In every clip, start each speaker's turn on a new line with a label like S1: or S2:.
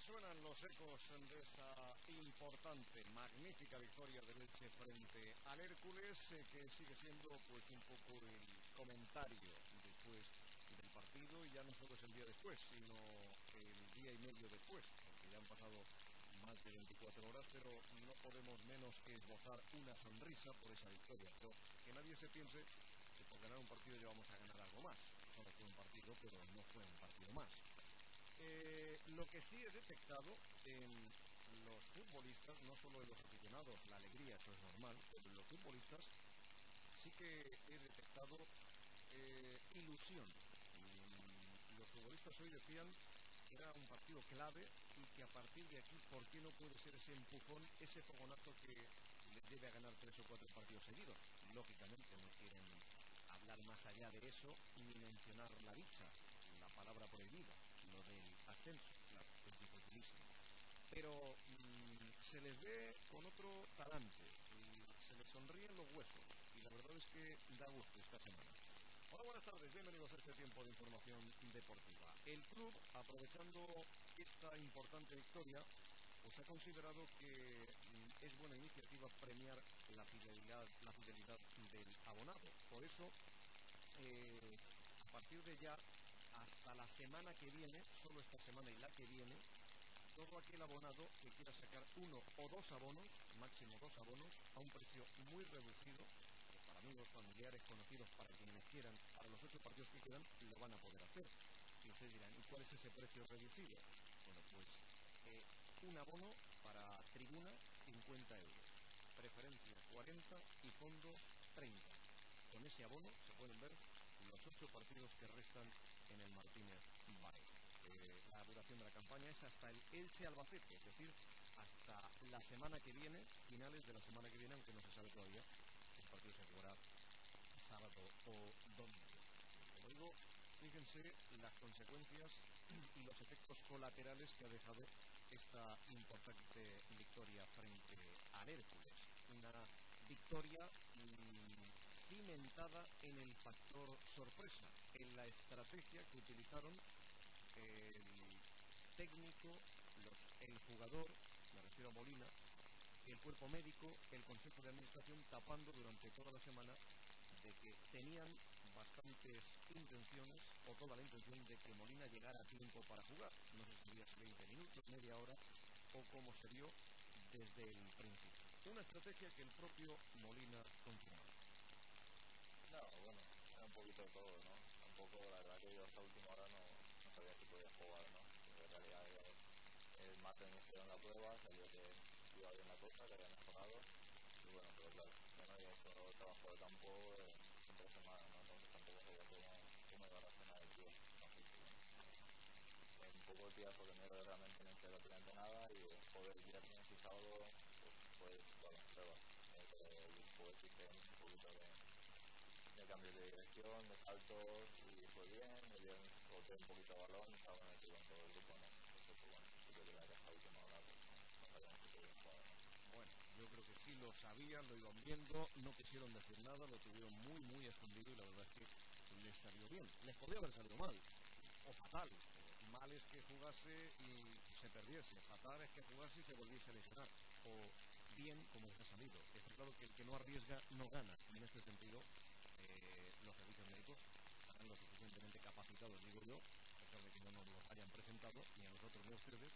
S1: resuenan los ecos de esa importante, magnífica victoria del Elche frente al Hércules, que sigue siendo pues un poco el comentario después del partido, y ya no solo es el día después, sino el día y medio después, porque ya han pasado más de 24 horas, pero no podemos menos que esbozar una sonrisa por esa victoria. Pero que nadie se piense que por ganar un partido ya vamos a ganar algo más. Solo fue un partido, pero no fue un partido más. Lo que sí he detectado en los futbolistas, no solo en los aficionados, la alegría, eso es normal, pero en los futbolistas sí que he detectado ilusión. Los futbolistas hoy decían que era un partido clave y que a partir de aquí, ¿por qué no puede ser ese empujón, ese fogonazo que les lleve a ganar 3 o 4 partidos seguidos? Lógicamente no quieren hablar más allá de eso ni mencionar la dicha, la palabra prohibida, lo del ascenso, claro, es dificilísimo. Pero se les ve con otro talante y se les sonríen los huesos, y la verdad es que da gusto esta semana. Hola, buenas tardes, bienvenidos a este tiempo de información deportiva. El club, aprovechando esta importante victoria, pues ha considerado que es buena iniciativa premiar la fidelidad del abonado. Por eso, a partir de ya, hasta la semana que viene, solo esta semana y la que viene, todo aquel abonado que quiera sacar 1 o 2 abonos, máximo 2 abonos, a un precio muy reducido, pues para amigos, familiares, conocidos, para quienes quieran, para los 8 partidos que quedan, lo van a poder hacer. Y ustedes dirán, ¿y cuál es ese precio reducido? Bueno, pues un abono para tribuna, 50 euros, preferencia 40 y fondo 30. Con ese abono se pueden ver los 8 partidos que restan en el Martínez Valero. La duración de la campaña es hasta el Elche-Albacete, es decir, hasta la semana que viene, finales de la semana que viene, aunque no se sabe todavía si el partido se jugará sábado o domingo. Como digo, fíjense las consecuencias y los efectos colaterales que ha dejado esta importante victoria frente al Hércules. Una victoria cimentada en el factor sorpresa, en la estrategia que utilizaron el técnico, el jugador, me refiero a Molina, el cuerpo médico, el consejo de administración, tapando durante toda la semana de que tenían bastantes intenciones, o toda la intención, de que Molina llegara a tiempo para jugar. No sé si sería 20 minutos, media hora, o como se vio desde el principio. Una estrategia que el propio Molina confirmó.
S2: No, bueno, era un poquito de todo, ¿no? Tampoco, la verdad que yo hasta última hora no sabía si podía jugar, ¿no? En realidad el martes me hicieron la prueba, salió que iba bien la cosa, que había mejorado. Y bueno, pero claro, yo no había hecho trabajo de campo en 3 semanas, ¿no? Entonces tampoco sabía cómo iba a reaccionar el tío. Así que bueno, un poco el día porque realmente no hice prácticamente nada, y joder, el viernes y sábado pues bueno, pruebas. Después hice un poquito de cambio de dirección, de saltos, y fue bien. El viernes boté un poquito de balón y estaba metido en todo el grupo, ¿no? Entonces, pues bueno, si yo hubiera dejado última hora, pues no sabíamos si podía jugar, ¿no?
S1: Bueno, yo creo que sí lo sabían, lo iban viendo, no quisieron decir nada, lo tuvieron muy escondido, y la verdad es que les salió bien. Les podría haber salido mal, o fatal. Mal es que jugase y se perdiese, fatal es que jugase y se volviese a lesionar, o bien como les ha salido. Está claro que el que no arriesga no gana, y en este sentido los servicios médicos están lo suficientemente capacitados, digo yo, a pesar de que no nos los hayan presentado, ni a nosotros ni a ustedes,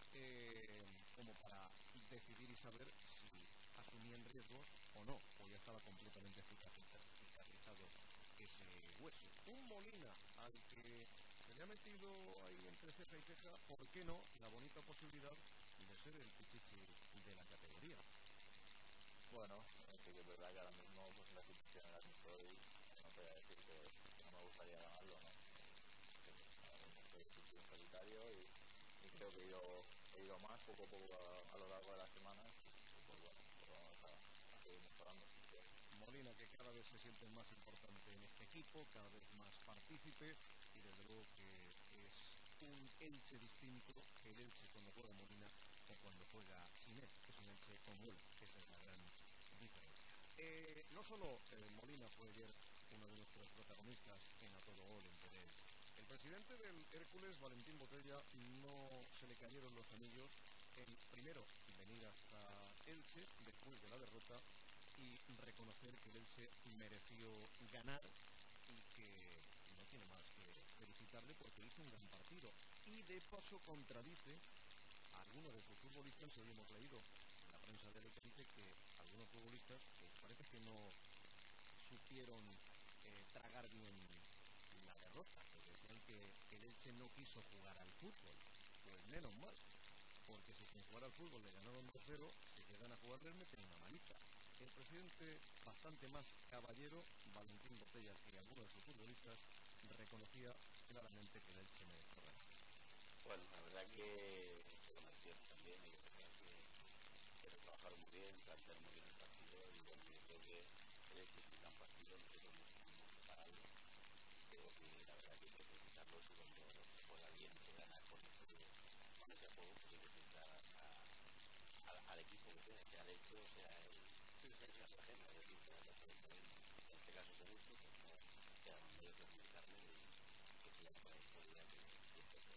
S1: como para decidir y saber si asumían riesgos o no, o ya estaba completamente cicatrizado ese hueso. Un Molina al que se le ha metido ahí entre ceja y ceja, ¿por qué no?, la bonita posibilidad de ser el pichichi de la categoría.
S2: Bueno, sí que es verdad que ahora mismo, pues en la situación en la que estoy, no te voy a decir que no me gustaría ganarlo, ¿no? Ahora mismo estoy en solitario, y creo que yo he ido más poco a poco a lo largo de las semanas, y pues bueno, pues vamos a seguir mejorando.
S1: Molina, que cada vez se siente más importante en este equipo, cada vez más partícipe, y desde luego que es un Elche distinto, el Elche cuando juega Molina o cuando juega sin él, que es un Elche como él, esa es la gran diferencia. No solo Molina fue ayer uno de nuestros protagonistas en A Todo Gol en Teruel. El presidente presidente del Hércules, Valentín Botella, no se le cayeron los anillos. El primero, venir hasta Elche después de la derrota y reconocer que el Elche mereció ganar y que no tiene más que felicitarle porque hizo un gran partido. Y de paso contradice a algunos de sus futbolistas. Hoy hemos leído en la prensa de Alicante que algunos futbolistas pues parece que no supieron tragar bien la derrota, porque decían que el Elche no quiso jugar al fútbol. Pues menos mal, porque si sin jugar al fútbol le ganaron 2-0, si llegan a jugar les meten una manita. El presidente, bastante más caballero, Valentín Botella, que algunos de sus futbolistas, reconocía claramente que el Elche mereció ganar.
S3: Bueno, la verdad que lo merecieron también, y que lo trabajaron muy bien, plantearon muy bien el partido, y bueno, yo creo que el Elche es un gran partido, nosotros nos hemos preparado, creo que la verdad que hay que felicitarlos, y cuando se juega bien, se gana con ese juego, pues hay que felicitar al equipo que tiene, sea el Elche o sea el Cartagena, es decir, que en este caso es el Elche, pues no queda más medio que felicitarle y que sigan con la historia que siempre fue.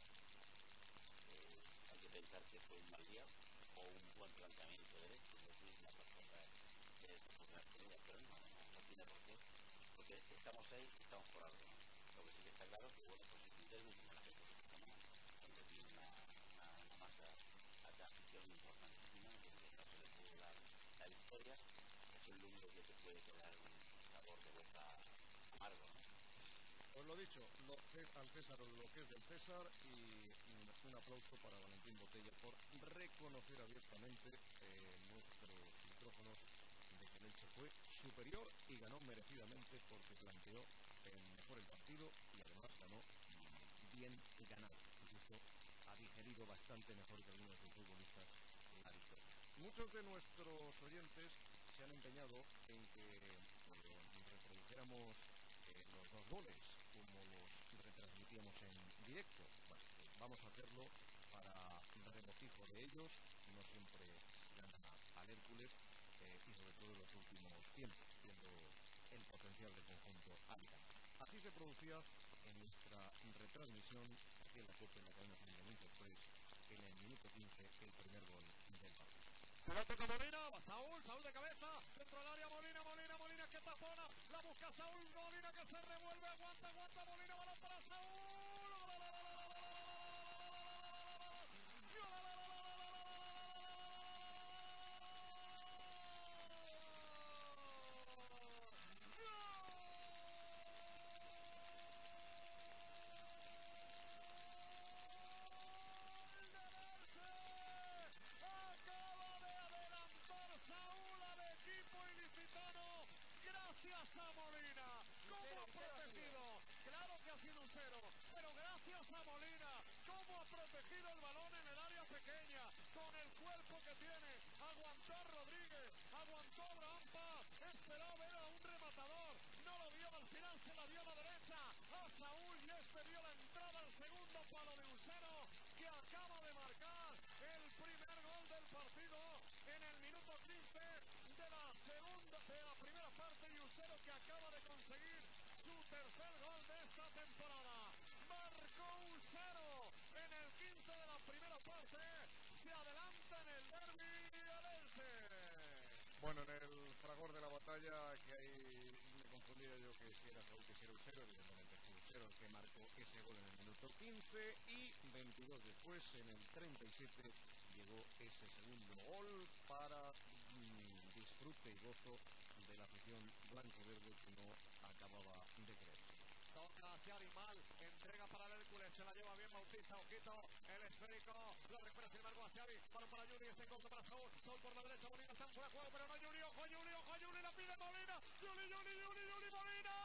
S3: Hay que pensar que fue un mal día o un buen planteamiento de Elche, es decir, las dos cosas las tenidas, pero no tiene por qué, porque estamos ahí, estamos por algo, ¿no? Lo que sí que está claro es que, bueno, pues es un derbi, como la gente se toma, donde tiene una masa de afición importantísima, donde esta se le puede dar la victoria, eso es lo único que te puede quedar un sabor de boca amargo, ¿no?
S1: Pues lo dicho, al César lo que es del César, y un aplauso para Valentín Botella por reconocer abiertamente en nuestros micrófonos de que el Elche fue superior y ganó merecidamente porque planteó mejor el partido y además ganó bien ganado. Insisto, ha digerido bastante mejor que algunos de sus futbolistas la victoria. Muchos de nuestros oyentes se han empeñado en que reprodujéramos los dos goles como los retransmitíamos en directo. Bueno, pues vamos a hacerlo para regocijo de ellos. No siempre gana al Hércules y sobre todo en los últimos tiempos, viendo el potencial del conjunto alicantino. Así se producía en nuestra retransmisión aquí en la COPE, en la cadena Fundamental Express, en el minuto 15, el primer gol del partido.
S4: Pelota con Molina, Saúl de cabeza, dentro del área, Molina que tapona, la busca Saúl, Molina que se revuelve, aguanta, Molina, balón para Saúl, gracias a Molina, cómo ha protegido, claro que ha sido un cero, pero gracias a Molina, cómo ha protegido el balón en el área pequeña, con el cuerpo que tiene, aguantó Rodríguez, aguantó Abraham Paz, esperó ver a un rematador, no lo vio, al final se la dio a la derecha, a Saúl, y este vio la entrada al segundo palo de Usero, que acaba de marcar el primer gol del partido en el minuto 15 de la primera parte, y Usero que acaba de conseguir su tercer gol de esta temporada. Marcó Usero en el 15 de la primera parte, se adelanta en el derbi el Elche.
S1: Bueno, en el fragor de la batalla, que ahí me confundía yo que si era Saúl, que si era Usero, evidentemente fue Usero el que marcó ese gol en el minuto 15 y 22 después, en el 37, llegó ese segundo gol para disfrute y gozo de la afición blanco-verde que no acababa de creerse.
S4: Toca hacia Arimal, entrega para el Hércules, se la lleva bien Bautista, Oquito, el esférico, lo recupera sin embargo hacia Ari, balón para Juni, este encuentro para Saúl, Saúl por la derecha, Molina está en fuera de juego, pero no Juni, ojo Juni, la pide Molina, Juni, Molina,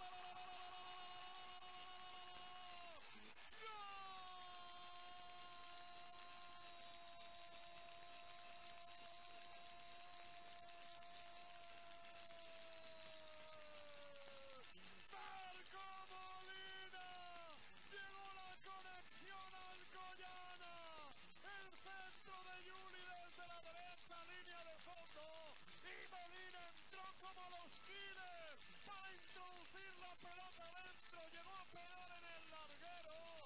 S4: como los Giles para introducir la pelota dentro, llegó a pegar en el larguero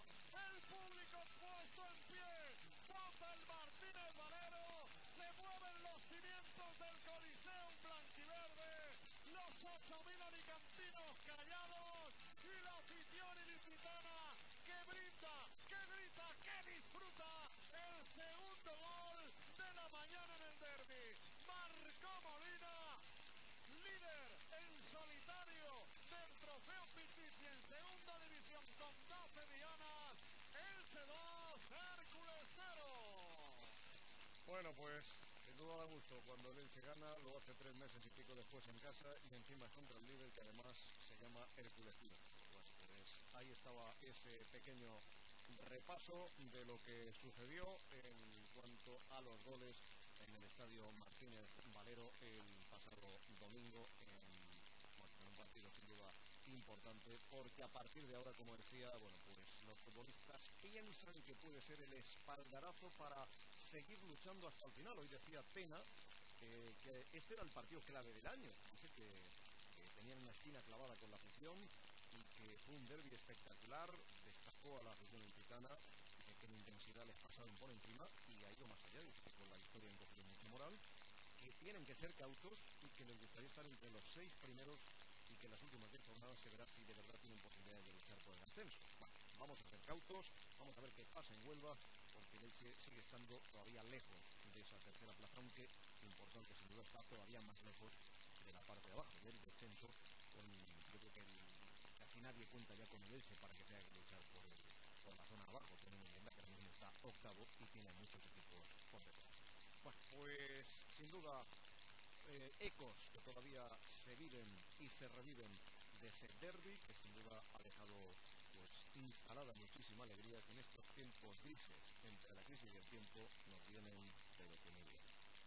S4: cimientos del Coliseo blanquiverde, los 8.000 alicantinos callados y la afición ilicitana que brinda, que grita, que disfruta el segundo gol de la mañana en el derbi. Marcó Molina, líder en solitario del trofeo Pichichi en segunda división con 12 dianas. Elche 2, Hércules 0.
S1: Bueno, pues sin duda da gusto cuando el Elche gana, lo hace 3 meses y pico después en casa y encima es contra el líder que además se llama Hércules 1. Bueno, pues ahí estaba ese pequeño repaso de lo que sucedió en cuanto a los goles en el estadio Martínez Valero el pasado domingo en un partido sin duda importante, porque a partir de ahora, como decía, bueno, pues los futbolistas piensan que puede ser el espaldarazo para seguir luchando hasta el final. Hoy decía Pena que este era el partido clave del año. Dice que tenían una esquina clavada con la afición y que fue un derbi espectacular. Destacó a la afición ilicitana, que en intensidad les pasaron por encima y ha ido más allá. Dice que con la victoria han cogido mucho moral, que tienen que ser cautos y que les gustaría estar entre los 6 primeros y que en las últimas 10 jornadas se verá si de verdad tienen posibilidades de luchar por el ascenso. Bueno, vamos a ser cautos, vamos a ver qué pasa en Huelva, porque el Elche sigue estando todavía lejos de esa tercera plaza, aunque importante sin duda está todavía más lejos de la parte de abajo, del descenso. Yo creo que casi nadie cuenta ya con el Elche para que tenga que luchar por la zona de abajo, teniendo en cuenta que ahora mismo está octavo y tiene muchos equipos por detrás. Bueno, pues sin duda ecos que todavía se viven y se reviven de ese derbi que sin duda ha dejado pues instalada muchísima alegría, que en estos tiempos grises entre la crisis y el tiempo nos vienen pero que muy bien.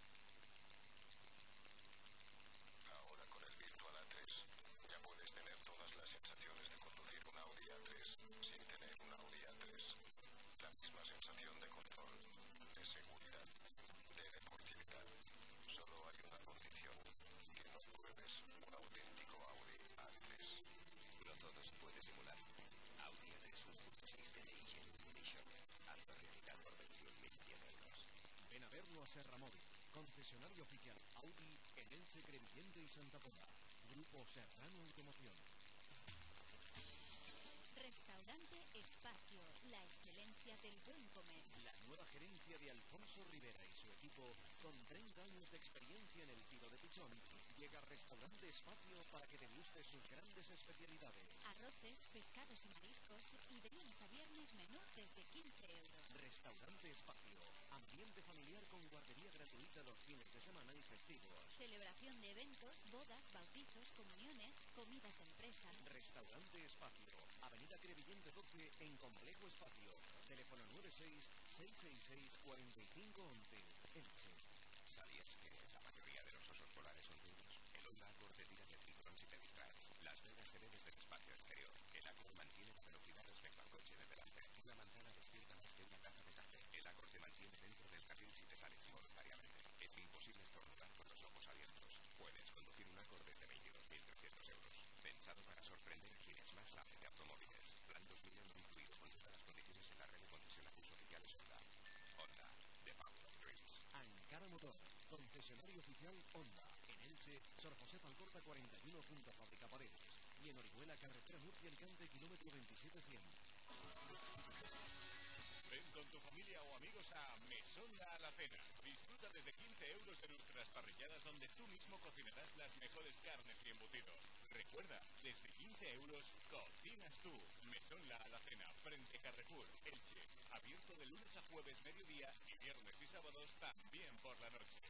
S5: Ahora con el Virtual A3 ya puedes tener todas las sensaciones de conducir un Audi A3 sin tener un Audi A3. La misma sensación de control, de seguridad, de deportividad. Solo hay una condición, que no pruebes un auténtico Audi A3.
S6: No todo se puede simular. Audi A3 1.6 TDI Genuine Edition. Alta realidad por 21.100 euros.
S1: Ven a verlo a Serra Móvil, concesionario oficial Audi en Elche, Crevillente y Santa Pola. Grupo Serrano Automoción.
S7: Restaurante Espacio, la excelencia del buen comer.
S1: La nueva gerencia de Alfonso Rivera y su equipo, con 30 años de experiencia en el tiro de pichón, llega a Restaurante Espacio para que deguste sus grandes especialidades.
S7: Arroces, pescados y mariscos, y de lunes a viernes menú desde 15 euros.
S1: Restaurante Espacio, ambiente familiar con guardería gratuita los fines de semana y festivos.
S7: Celebración de eventos, bodas, bautizos, comuniones, comidas de empresa.
S1: Restaurante Espacio, Avenida Crevillente 12 en Complejo Espacio. Teléfono 96-666-4511. Elche.
S6: ¿Sabías que la mayoría de los osos polares son zurdos? El Honda Accord te tira de cinturón si te distraes. Las vegas se ve desde el espacio exterior. El Accord mantiene la velocidad respecto al coche de delante. Una manzana despierta más que una caja de café. El Accord te mantiene dentro del carril si te sales involuntariamente. Es imposible estornudar con los ojos abiertos. Puedes conducir un Accord desde 22.300 euros. Pensado para sorprender a quienes más saben de automóviles. Plan 2000 no incluido. Consulta las condiciones en la red de concesionarios oficiales Honda. Honda, the power of dreams.
S1: Ankara Motor, concesionario oficial Honda. En Elche, Sor José Falcorta 41 junto a Fábrica Paredes. Y en Orihuela, carretera Murcia-Alicante, kilómetro 27100.
S8: Ven con tu familia o amigos a Mesón La Alacena. Disfruta desde 15 euros de nuestras parrilladas donde tú mismo cocinarás las mejores carnes y embutidos. Recuerda, desde 15 euros cocinas tú. Mesón La Alacena, frente a Carrefour, Elche. Abierto de lunes a jueves mediodía y viernes y sábados también por la noche.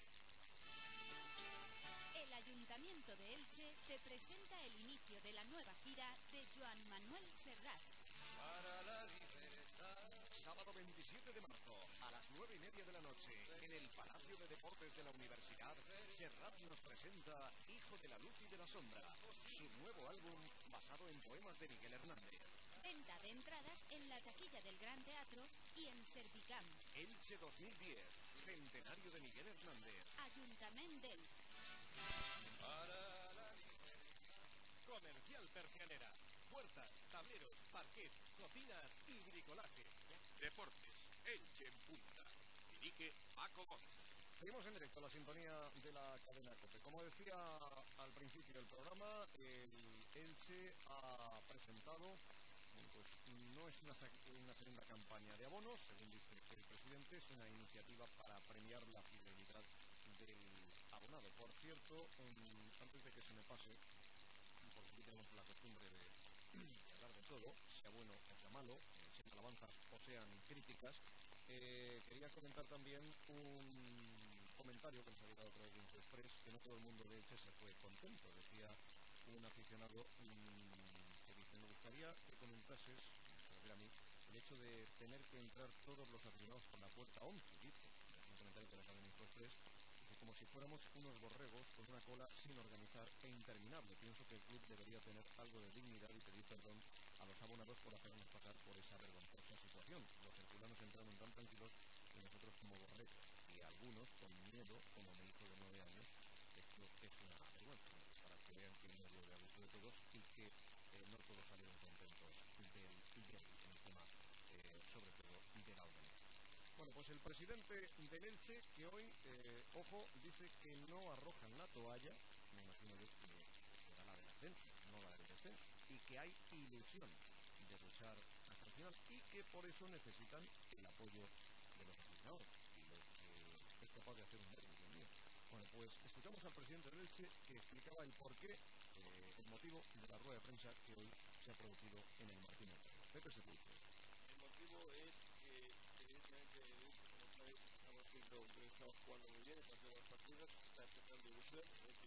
S7: El Ayuntamiento de Elche te presenta el inicio de la nueva gira de Joan Manuel Serrat.
S1: Para la libertad. Sábado 27 de marzo, a las 9:30 de la noche, en el Palacio de Deportes de la Universidad, Serrat nos presenta Hijo de la Luz y de la Sombra, su nuevo álbum basado en poemas de Miguel Hernández.
S7: Venta de entradas en la taquilla del Gran Teatro y en Servicam.
S1: Elche 2010, centenario de Miguel Hernández.
S7: Ayuntamiento de Elche.
S4: Comercial Persianera. Puertas, tableros, parquet, cocinas y bricolaje.
S8: Deportes, Elche en punta. Dirige Paco Gómez.
S1: Seguimos en directo a la sintonía de la cadena COPE. Como decía al principio del programa, el Elche ha presentado, pues no es una segunda campaña de abonos, según dice el presidente, es una iniciativa para premiar la fidelidad del abonado. Por cierto, antes de que se me pase, porque aquí tenemos la costumbre de hablar de todo, sea bueno o sea malo, sean alabanzas o sean críticas, quería comentar también un comentario que nos ha llegado a través de Info-Express, que no todo el mundo de Elche se fue contento. Decía un aficionado que dice: me gustaría que comentases, se refiere a mí, el hecho de tener que entrar todos los aficionados por la puerta 11, dice. Es un comentario que le sale en Info-Express, que como si fuéramos unos borregos con una cola sin organizar e interminable. Pienso que el club debería tener algo de dignidad y pedir perdón a los abonados por hacernos pasar por esa vergonzosa situación. Los herculanos entraron tan tranquilos y nosotros como borregos, y algunos con miedo, como mi hijo de 9 años. Esto es una vergüenza, ¿no? Para que vean que no es lo de abuso de todos y que no todos salieron contentos del derbi en el tema, sobre todo de la organización. Bueno, pues el presidente del Elche, que hoy, ojo, dice que no arrojan la toalla, me imagino yo que será la del ascenso, no la del descenso, y que hay ilusión de luchar hasta el final y que por eso necesitan el apoyo de los aficionados, lo que es capaz de hacer un derbi, Dios mío. Bueno, pues escuchamos al presidente del Elche, que explicaba el porqué, el motivo de la rueda de prensa que hoy se ha producido en el Martín Ortega. Pepe Sepulcro.
S9: El motivo es que, evidentemente, como sabéis, estamos jugando muy bien, estamos haciendo los partidos, está empezando ilusión,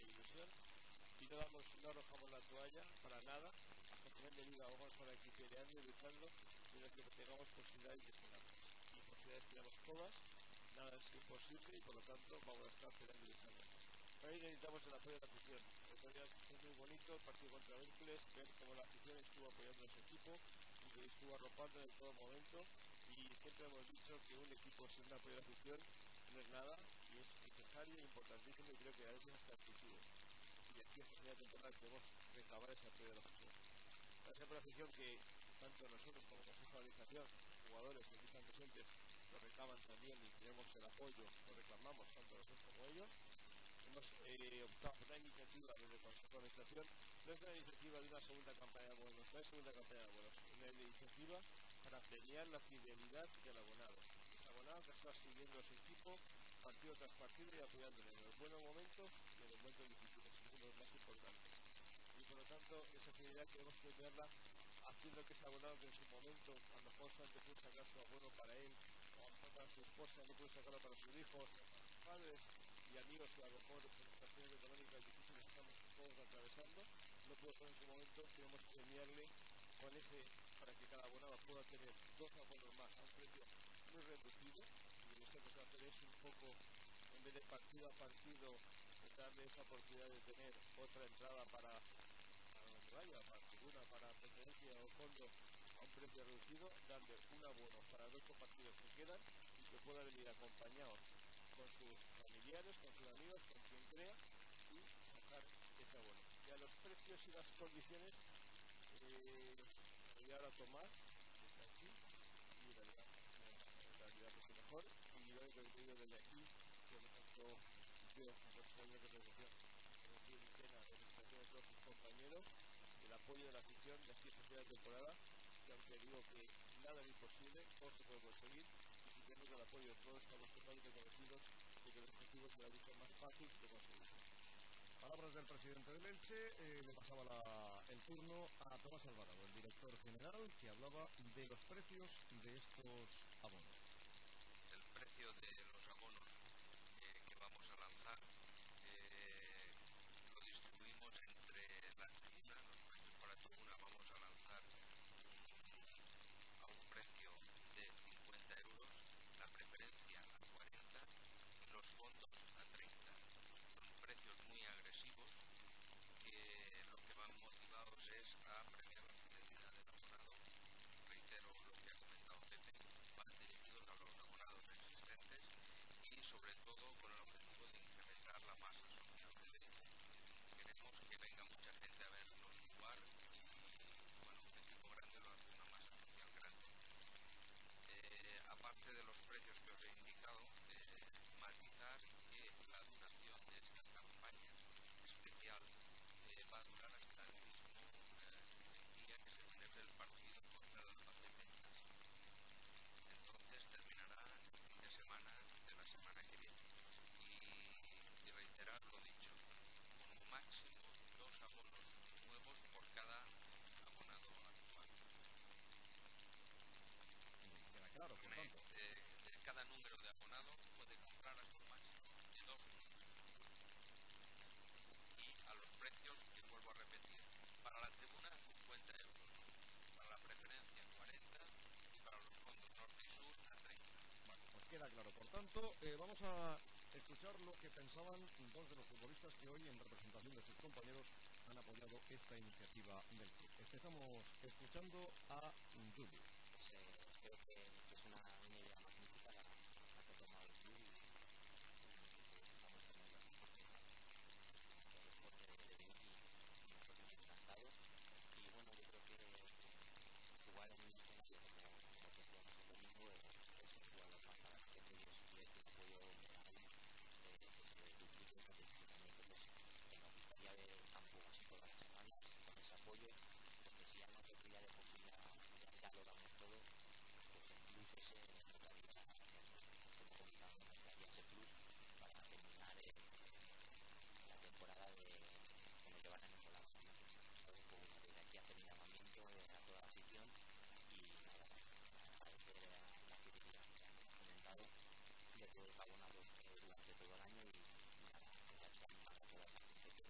S9: y no arrojamos la toalla para nada. Hasta el final de liga vamos a estar aquí peleando y luchando, mientras que tengamos posibilidades de ganar. Y posibilidades tenemos todas, nada es imposible y por lo tanto vamos a estar peleando y luchando. Para ello necesitamos el apoyo de la afición. El otro día fue muy bonito el partido contra Hércules, ver cómo la afición estuvo apoyando a ese equipo y que estuvo arropando en todo momento, y siempre hemos dicho que un equipo sin un apoyo de la afición no es nada y es necesario e importantísimo, y creo que a veces hasta excesivo. Y aquí esta primera temporada queremos recabar ese apoyo de la afición. Gracias por la afición que tanto nosotros como Consejo de Organización, jugadores que aquí están presentes, lo recaban también y tenemos el apoyo, lo reclamamos tanto nosotros como ellos. Hemos optado por una iniciativa desde el Consejo de Administración. No es una iniciativa de una segunda campaña de abonos, no es segunda campaña de abonos, es una iniciativa para premiar la fidelidad del abonado. El abonado que está siguiendo a su equipo partido tras partido y apoyándole en los buenos momentos y en los momentos difíciles, eso es lo más importante. Y por lo tanto, esa fidelidad queremos premiarla haciendo que ese abonado que en su momento a lo mejor solamente puede sacar su abono para él, o a lo mejor para su esposa, no puede sacarlo para sus hijos, para sus padres y amigos que a lo mejor por situaciones económicas difíciles estamos todos atravesando, no pudo ser en su momento, queremos premiarle con ese, para que cada abonado pueda tener 2 abonos más a un precio muy reducido. Y esto que se va a hacer es un poco, en vez de partido a partido, darle esa oportunidad de tener otra entrada para donde vaya, para tribuna, para pertenencia o fondo a un precio reducido, darle un abono para 2 partidos que quedan y que pueda venir acompañado con sus familiares, con sus amigos, con quien crea, y sacar ese abono. Ya los precios y las condiciones, voy ahora a Tomás, que está aquí, y la realidad mucho mejor, y yo he pedido desde aquí, que me contó yo, responsable de organización, Lucena, representación de todos sus compañeros, el apoyo de la afición de aquí esta primera temporada, que aunque digo que nada es imposible, todo se puede conseguir, y si tenemos el apoyo de todos estamos totalmente convencidos de que el objetivo será mucho más fácil de conseguir.
S1: Palabras del presidente del Elche. Le pasaba el turno a Tomás Alvarado, el director general, que hablaba de los precios de estos abonos.
S10: El precio de los abonos que vamos a lanzar lo distribuimos entre la tribuna. Los precios para tribuna vamos a lanzar a un precio de 50 euros, la preferencia a 40 y los fondos a 30. Son precios muy agresivos que lo que van motivados es a premiar la fidelidad del abonado. Reitero lo que ha comentado Pepe, van dirigidos a los abonados existentes y sobre todo con el objetivo de incrementar la masa social del Elche. Queremos que venga mucha gente a vernos jugar y bueno, un equipo grande lo hace una masa social grande. Aparte de los precios que os he indicado, matizar que la duración de esta campaña especial va a durar hasta el mismo día que se celebre el partido contra el Albacete en casa. Entonces terminará el fin de semana de la semana que viene. Y reiterar lo dicho, con máximo 2 abonos nuevos por cada abonado actual.
S1: Queda claro, por tanto.
S10: Cada número de abonado puede comprar hasta un máximo de 2 números. Y a los precios que vuelvo a repetir. Para la tribuna 50 euros, para la preferencia 40 y para los fondos norte y sur a 30.
S1: Bueno, pues queda claro. Por tanto, vamos a escuchar lo que pensaban dos de los futbolistas que hoy, en representación de sus compañeros, han apoyado esta iniciativa del club. Empezamos escuchando a Juli.
S11: Creo que es una idea magnífica la que ha tomado el club y vamos a tenerlo aquí porque el deporte de vivir y nosotros encantados. Y bueno, yo creo que jugar en un escenario como que jugamos el domingo es un jugador más para la gente y si es un apoyo moral que se duplique y multiplique también. Entonces, nos gustaría ver el campo así todas las semanas con ese apoyo, porque si ya no te pilla de poquilla, ya lo damos todo. Pues el plus ese nos daría, como comentábamos, nos daría ese plus para terminar la temporada con el Levante en la base, ¿no? Entonces, pues bueno, desde aquí hacer un llamamiento a toda la afición y nada, agradecer la fidelidad que han comentado de todos los abonados durante todo el año y nada, desde aquí animar a toda esa gente que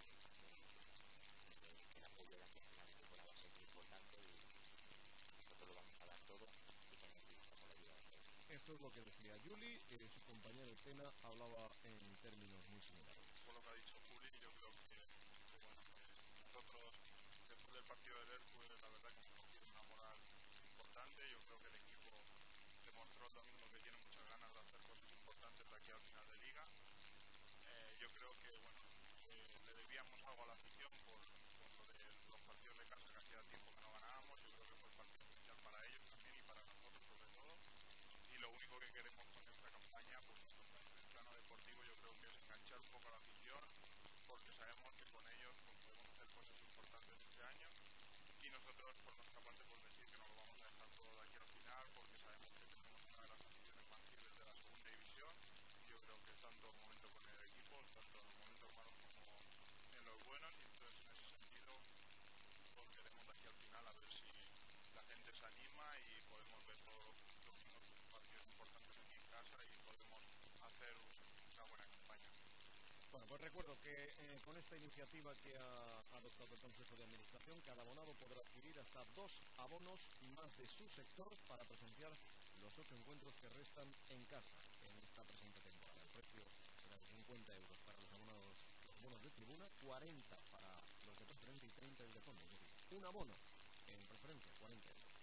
S11: el apoyo de aquí a final de temporada va a ser muy importante y nosotros lo vamos a dar todo y que necesitamos la ayuda de todos.
S1: Esto es lo que decía Juli, su compañero Tena hablaba en términos muy similares.
S2: Por lo que ha dicho Juli, yo creo que bueno, nosotros después del partido del Hércules, la verdad que hemos cogido una moral importante. Yo creo que el equipo demostró el domingo que tiene muchas ganas de hacer cosas importantes de aquí al final de liga. Yo creo que bueno, le debíamos algo a la afición por lo de los partidos de casa que hacía tiempo que no ganábamos. Yo creo que fue el partido especial para ellos también y para nosotros sobre todo. Y lo único que queremos con esta campaña, pues en el plano deportivo, yo creo que es enganchar un poco a la afición, porque sabemos que con ellos pues, podemos hacer cosas importantes este año. Y nosotros, por nuestra parte, pues decir que no lo vamos a dejar todo de aquí al final, porque sabemos que tenemos una de las aficiones más fieles de la segunda división. Yo creo que tanto en momentos con el equipo, tanto en los momentos malos como en los buenos, y entonces en ese sentido pues queremos de aquí al final a ver si la gente se anima y podemos ver todos los partidos importantes aquí en casa y podemos hacer una buena campaña.
S1: Bueno, pues recuerdo que con esta iniciativa que ha adoptado el Consejo de Administración, cada abonado podrá adquirir hasta 2 abonos más de su sector para presenciar los 8 encuentros que restan en casa en esta presente temporada. El precio será de 50 euros para los abonados, los bonos de tribuna, 40 para los de preferente y 30 el de fondo. Es decir, un abono en preferencia, 40 euros.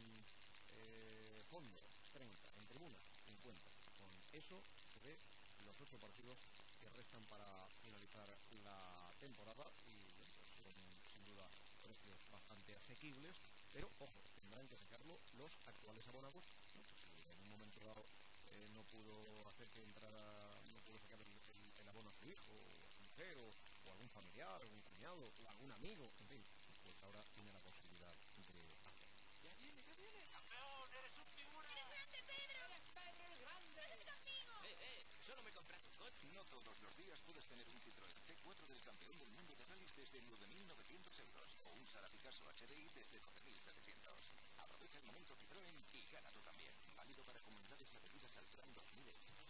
S1: En fondo, 30. En tribuna, 50. Con eso se ve los 8 partidos que restan para finalizar la temporada y pues, son sin duda precios bastante asequibles, pero ojo, tendrán que sacarlo los actuales abonados, ¿no? Si en un momento dado no pudo hacer que entrara, no pudo sacar el abono a su hijo o a su mujer o algún familiar, algún cuñado o algún amigo, en fin, pues ahora tiene la posibilidad de hacerlo.
S4: ¡Ya viene! ¡Campeón! ¡Eres un figura!
S12: ¡Eres grande, Pedro!
S4: ¡Eres Pedro el Grande!
S12: ¡Eres conmigo!
S6: Solo me compras un coche. No todos los días puedes tener un Citroën C4 del campeón del mundo de rallys desde 9.900 euros o un Sara Picasso HDI desde 12.700. Aprovecha el momento Citroën y gana tú también. Válido para comunidades adheridas al plan 2000 euros.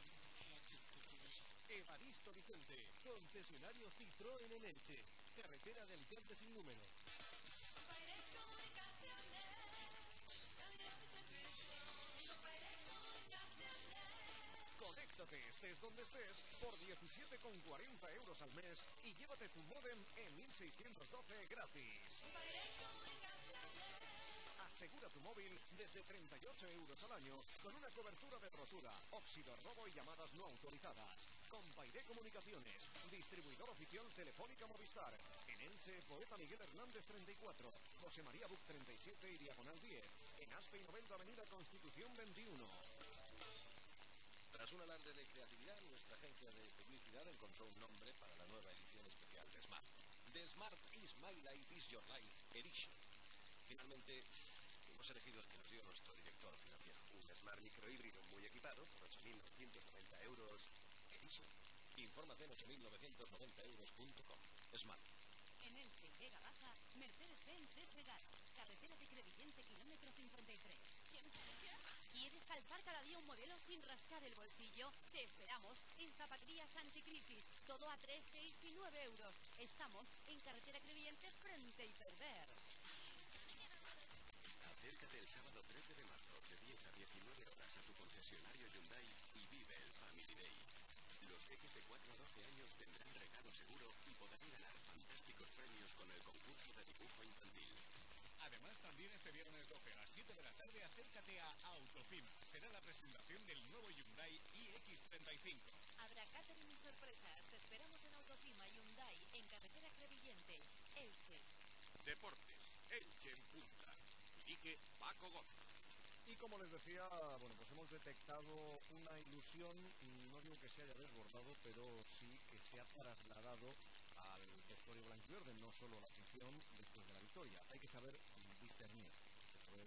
S13: Evaristo Vicente, concesionario Citroën en Elche. Carretera de Alicante sin número.
S1: Conéctate, estés donde estés, por 17,40 euros al mes y llévate tu módem en 1612 gratis. Asegura tu móvil desde 38 euros al año con una cobertura de rotura, óxido, robo y llamadas no autorizadas. Compairé Comunicaciones, distribuidor oficial Telefónica Movistar. En Elche, Poeta Miguel Hernández 34, José María Buc 37 y Diagonal 10. En Aspe y 90 Avenida Constitución 21.
S12: Tras un alarde de creatividad, nuestra agencia de publicidad encontró un nombre para la nueva edición especial de Smart. The Smart is My Life is Your Life Edition. Finalmente, hemos elegido el que nos dio nuestro director financiero. Un Smart microhíbrido muy equipado por 8.990 euros Edition. Infórmate en 8.990euros.com. Smart.
S7: En Elche y Vega Baja, Mercedes-Benz es Vegada. Carretera de Crevillente, kilómetro 53. ¿Quieres calzar cada día un modelo sin rascar el bolsillo? Te esperamos en Zapaterías Anticrisis. Todo a 3, 6 y 9 euros. Estamos en Carretera Crevillente frente a Hiperver.
S6: Acércate el sábado 13 de marzo de 10 a 19 horas a tu concesionario Hyundai y vive el Family Day. Los peques de 4 a 12 años tendrán regalo seguro y podrán ganar fantásticos premios con el concurso de dibujo infantil.
S8: Además, también este viernes 12 a las 7 de la tarde, acércate a Autofima. Será la presentación del nuevo Hyundai iX35.
S7: Habrá catering y sorpresas. Te esperamos en Autofima Hyundai, en Carretera Crevillente, Elche.
S13: Deportes, Elche en punta. Dirige Paco Gómez.
S1: Y como les decía, bueno, pues hemos detectado una ilusión, no digo que se haya desbordado, pero sí que se ha trasladado al vestuario blanquiverde, no solo la afición después de la victoria. Hay que saber discernir, saber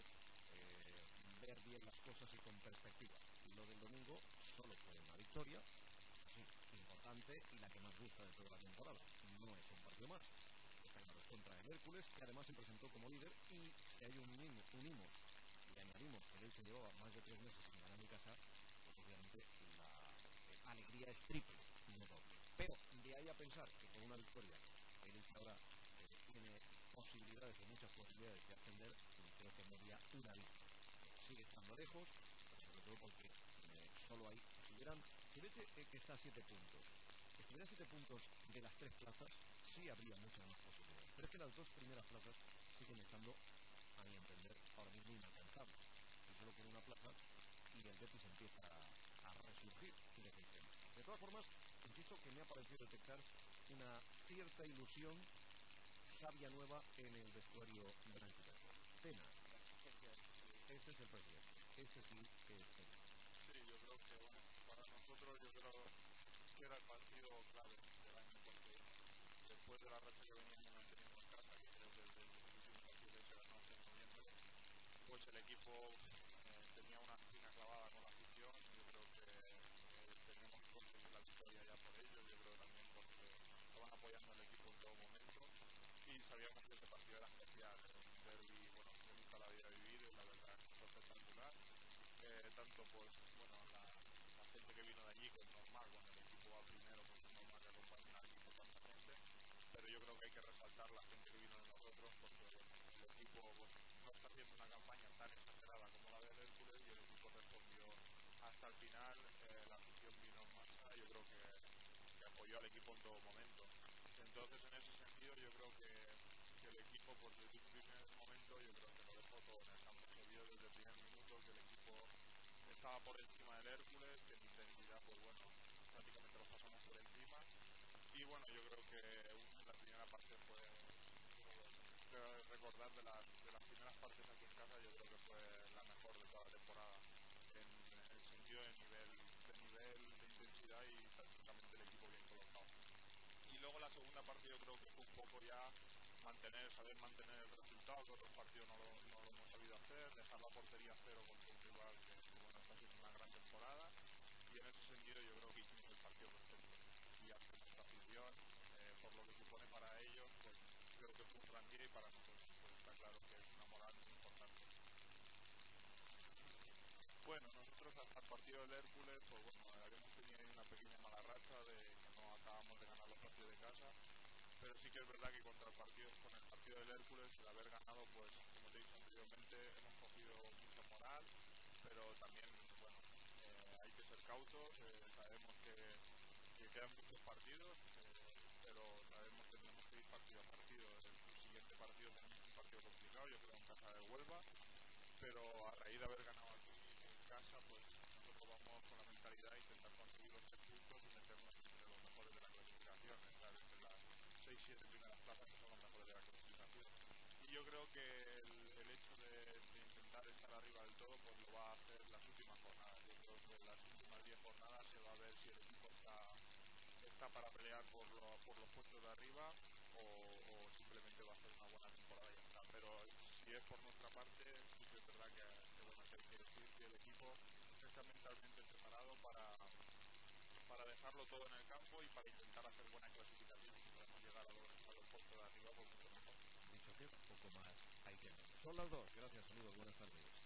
S1: ver bien las cosas y con perspectiva. Lo del domingo solo fue una victoria, sí, importante y la que más gusta de toda la temporada. No es un partido más. Está claro, es contra el Hércules, que además se presentó como líder, y si hay unimos y añadimos que el Elche llevaba más de 3 meses sin ganar en casa, pues obviamente la alegría es triple, no doble. Pero de ahí a pensar que con una victoria el Elche ahora tiene posibilidades o muchas posibilidades de ascender, creo que media una vista. Sigue estando lejos, pero sobre todo porque solo hay, si el Elche que está a 7 puntos, estuviera a 7 puntos de las 3 plazas, sí habría muchas más posibilidades. Pero es que las 2 primeras plazas siguen estando, a mi entender, ahora mismo inalcanzables. Y solo con una plaza y el Betis empieza a resurgir desde el tema. De todas formas, insisto que me ha parecido detectar una cierta ilusión, savia nueva en el vestuario blanquiverde. Pena. Este es el presidente. Este sí que es pena.
S2: Sí, yo creo que, bueno, para nosotros yo creo que era el partido clave del año, porque después de la racha que veníamos manteniendo en casa, que creo que desde el último partido se ganó hace noviembre, pues el equipo tenía una espina clavada con la afición. Yo creo que teníamos que conseguir la victoria ya por ello. Yo creo también porque estaban apoyando al equipo en todo momento y sabíamos que este partido era especial, un derbi, bueno, que nunca lo había vivido y la verdad que fue espectacular. Tanto pues, bueno, la gente que vino de allí, que es normal, cuando el equipo va primero, pues es normal que acompañe al equipo tanta gente, pero yo creo que hay que resaltar la gente que vino de nosotros, porque el equipo pues, no está haciendo una campaña tan exagerada como la del Hércules y el equipo respondió hasta el final. La afición vino en masa, yo creo que apoyó al equipo en todo momento. Entonces, en ese sentido, yo creo que el equipo, pues desde un primer momento, yo creo que lo dejó todo en el campo. Se vio desde el primer minuto que el equipo estaba por encima del Hércules, que en intensidad, pues bueno, prácticamente lo pasamos por encima. Y bueno, yo creo que la primera parte fue, recordar de las primeras partes aquí en casa, yo creo que fue la mejor de toda la temporada, en el sentido de nivel, de intensidad y prácticamente el equipo bien colocado. Y luego la segunda parte yo creo que fue un poco ya saber mantener el resultado, que otros partidos no lo hemos sabido hacer, dejar la portería cero contra un rival que bueno, está haciendo una gran temporada, y en ese sentido yo creo que hicimos el partido perfecto. Y ante nuestra afición, por lo que supone para ellos, pues creo que fue un gran día y para nosotros pues está claro que es una moral muy importante. Bueno, nosotros hasta el partido del Hércules, pues bueno, habíamos tenido una pequeña mala racha de que no acabamos de ganar los partidos de casa, pero sí que es verdad que con el partido del Hércules, el haber ganado, pues como te he dicho anteriormente, hemos cogido mucha moral, pero también, bueno, hay que ser cautos, sabemos que quedan muchos partidos, pero sabemos que tenemos que ir partido a partido. El siguiente partido tenemos un partido complicado, yo creo en casa de Huelva, pero a raíz de haber ganado aquí en casa, pues nosotros vamos con la mentalidad de intentar conseguir los 3 puntos y meternos entre los mejores de la clasificación, estar entre las 6-7 primeras plazas que son los mejores de la clasificación. Y yo creo que el hecho de intentar intentar estar arriba del todo, pues lo va a hacer en las últimas jornadas. Yo creo que en las últimas 10 jornadas se va a ver si el equipo está para pelear por los puestos de arriba o simplemente va a ser una buena temporada y ya está. Pero si es por nuestra parte, sí que es verdad que bueno, que hay que decir que el equipo está mentalmente preparado para dejarlo todo en el campo y para intentar hacer buena clasificación. Si podemos llegar a los puestos de arriba, pues mucho mejor.
S1: Dicho que poco más hay que hacer. Son las 2. Gracias, saludos, buenas tardes.